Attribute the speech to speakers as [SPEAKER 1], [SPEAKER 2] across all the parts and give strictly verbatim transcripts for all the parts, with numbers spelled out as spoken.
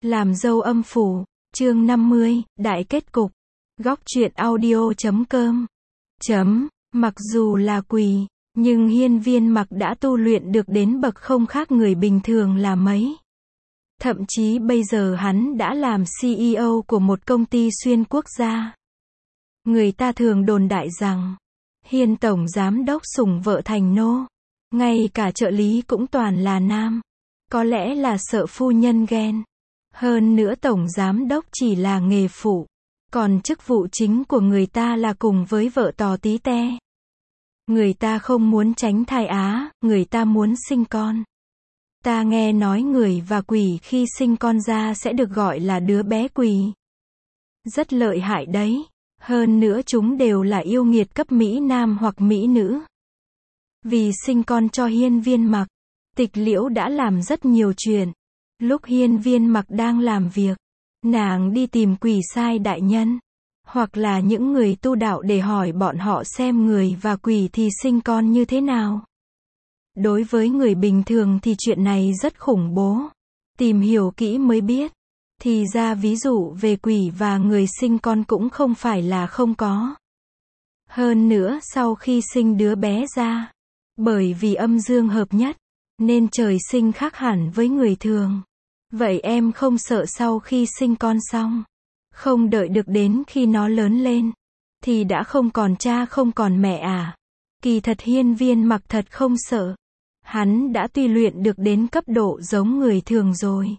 [SPEAKER 1] Làm dâu âm phủ, chương năm mươi, đại kết cục. Góc truyện audio chấm com. Chấm, mặc dù là quỷ, nhưng Hiên Viên Mặc đã tu luyện được đến bậc không khác người bình thường là mấy. Thậm chí bây giờ hắn đã làm xê e ô của một công ty xuyên quốc gia. Người ta thường đồn đại rằng, Hiên Tổng Giám Đốc sủng vợ thành nô. Ngay cả trợ lý cũng toàn là nam. Có lẽ là sợ phu nhân ghen. Hơn nữa Tổng Giám Đốc chỉ là nghề phụ. Còn chức vụ chính của người ta là cùng với vợ tò tí te. Người ta không muốn tránh thai á, người ta muốn sinh con. Ta nghe nói người và quỷ khi sinh con ra sẽ được gọi là đứa bé quỷ. Rất lợi hại đấy. Hơn nữa chúng đều là yêu nghiệt cấp Mỹ Nam hoặc Mỹ Nữ. Vì sinh con cho Hiên Viên Mặc, Tịch Liễu đã làm rất nhiều chuyện. Lúc Hiên Viên Mặc đang làm việc, nàng đi tìm quỷ sai đại nhân, hoặc là những người tu đạo để hỏi bọn họ xem người và quỷ thì sinh con như thế nào. Đối với người bình thường thì chuyện này rất khủng bố. Tìm hiểu kỹ mới biết. Thì ra ví dụ về quỷ và người sinh con cũng không phải là không có. Hơn nữa sau khi sinh đứa bé ra, bởi vì âm dương hợp nhất, nên trời sinh khác hẳn với người thường. Vậy em không sợ sau khi sinh con xong, không đợi được đến khi nó lớn lên, thì đã không còn cha không còn mẹ à? Kỳ thật Hiên Viên Mặc thật không sợ. Hắn đã tu luyện được đến cấp độ giống người thường rồi.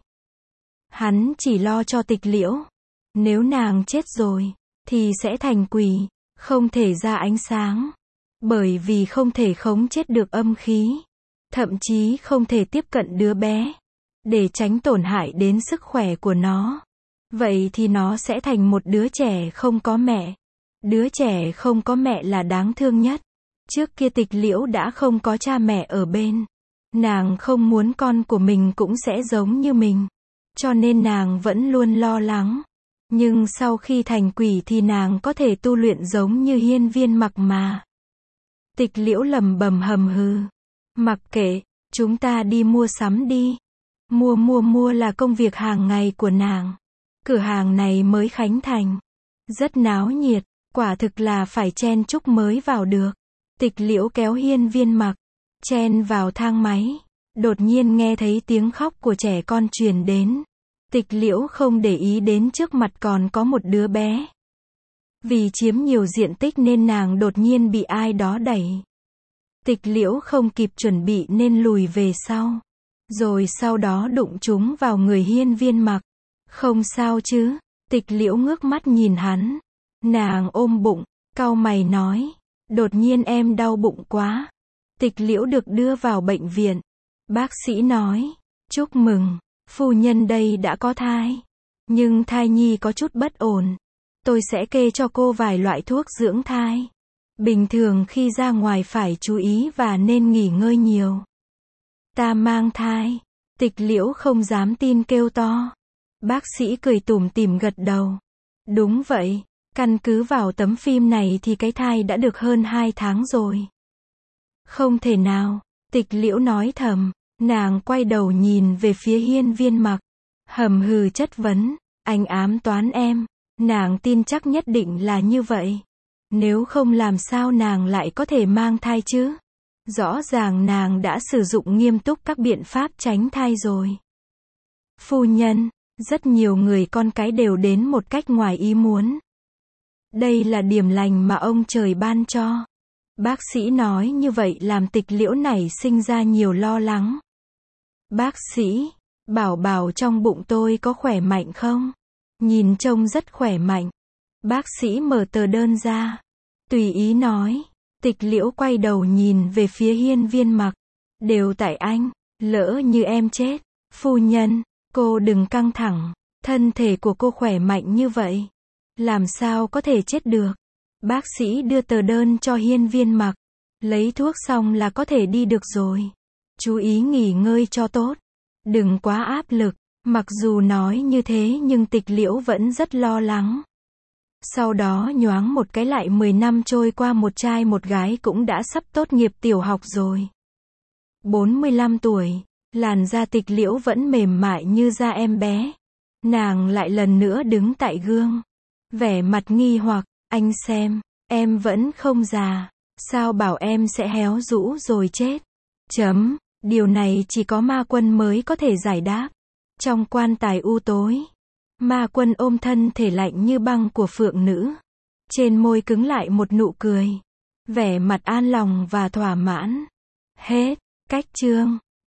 [SPEAKER 1] Hắn chỉ lo cho Tịch Liễu. Nếu nàng chết rồi, thì sẽ thành quỷ, không thể ra ánh sáng. Bởi vì không thể khống chết được âm khí. Thậm chí không thể tiếp cận đứa bé. Để tránh tổn hại đến sức khỏe của nó. Vậy thì nó sẽ thành một đứa trẻ không có mẹ. Đứa trẻ không có mẹ là đáng thương nhất. Trước kia Tịch Liễu đã không có cha mẹ ở bên. Nàng không muốn con của mình cũng sẽ giống như mình. Cho nên nàng vẫn luôn lo lắng. Nhưng sau khi thành quỷ thì nàng có thể tu luyện giống như Hiên Viên Mặc mà. Tịch Liễu lầm bầm hầm hừ. Mặc kệ, chúng ta đi mua sắm đi. Mua mua mua là công việc hàng ngày của nàng. Cửa hàng này mới khánh thành. Rất náo nhiệt, quả thực là phải chen chúc mới vào được. Tịch Liễu kéo Hiên Viên Mặc, chen vào thang máy. Đột nhiên nghe thấy tiếng khóc của trẻ con truyền đến. Tịch Liễu không để ý đến trước mặt còn có một đứa bé. Vì chiếm nhiều diện tích nên nàng đột nhiên bị ai đó đẩy. Tịch Liễu không kịp chuẩn bị nên lùi về sau. Rồi sau đó đụng trúng vào người Hiên Viên Mặc. Không sao chứ? Tịch Liễu ngước mắt nhìn hắn. Nàng ôm bụng, cau mày nói. Đột nhiên em đau bụng quá. Tịch Liễu được đưa vào bệnh viện. Bác sĩ nói. Chúc mừng, phu nhân đây đã có thai. Nhưng thai nhi có chút bất ổn. Tôi sẽ kê cho cô vài loại thuốc dưỡng thai. Bình thường khi ra ngoài phải chú ý và nên nghỉ ngơi nhiều. Ta mang thai. Tịch Liễu không dám tin kêu to. Bác sĩ cười tủm tỉm gật đầu. Đúng vậy, căn cứ vào tấm phim này thì cái thai đã được hơn hai tháng rồi. Không thể nào, Tịch Liễu nói thầm. Nàng quay đầu nhìn về phía Hiên Viên Mặc. Hầm hừ chất vấn. Anh ám toán em. Nàng tin chắc nhất định là như vậy. Nếu không làm sao nàng lại có thể mang thai chứ? Rõ ràng nàng đã sử dụng nghiêm túc các biện pháp tránh thai rồi. Phu nhân, rất nhiều người con cái đều đến một cách ngoài ý muốn. Đây là điểm lành mà ông trời ban cho. Bác sĩ nói như vậy làm Tịch Liễu này sinh ra nhiều lo lắng. Bác sĩ, bảo bảo trong bụng tôi có khỏe mạnh không? Nhìn trông rất khỏe mạnh. Bác sĩ mở tờ đơn ra. Tùy ý nói. Tịch Liễu quay đầu nhìn về phía Hiên Viên Mặc. Đều tại anh, lỡ như em chết. Phu nhân, cô đừng căng thẳng. Thân thể của cô khỏe mạnh như vậy. Làm sao có thể chết được? Bác sĩ đưa tờ đơn cho Hiên Viên Mặc. Lấy thuốc xong là có thể đi được rồi. Chú ý nghỉ ngơi cho tốt. Đừng quá áp lực. Mặc dù nói như thế nhưng Tịch Liễu vẫn rất lo lắng. Sau đó nhoáng một cái lại mười năm trôi qua một trai một gái cũng đã sắp tốt nghiệp tiểu học rồi. bốn mươi lăm tuổi, làn da Tịch Liễu vẫn mềm mại như da em bé. Nàng lại lần nữa đứng tại gương. Vẻ mặt nghi hoặc, anh xem, em vẫn không già. Sao bảo em sẽ héo rũ rồi chết? Chấm, điều này chỉ có ma quân mới có thể giải đáp. Trong quan tài u tối, ma quân ôm thân thể lạnh như băng của phượng nữ. Trên môi cứng lại một nụ cười. Vẻ mặt an lòng và thỏa mãn. Hết, cách chương.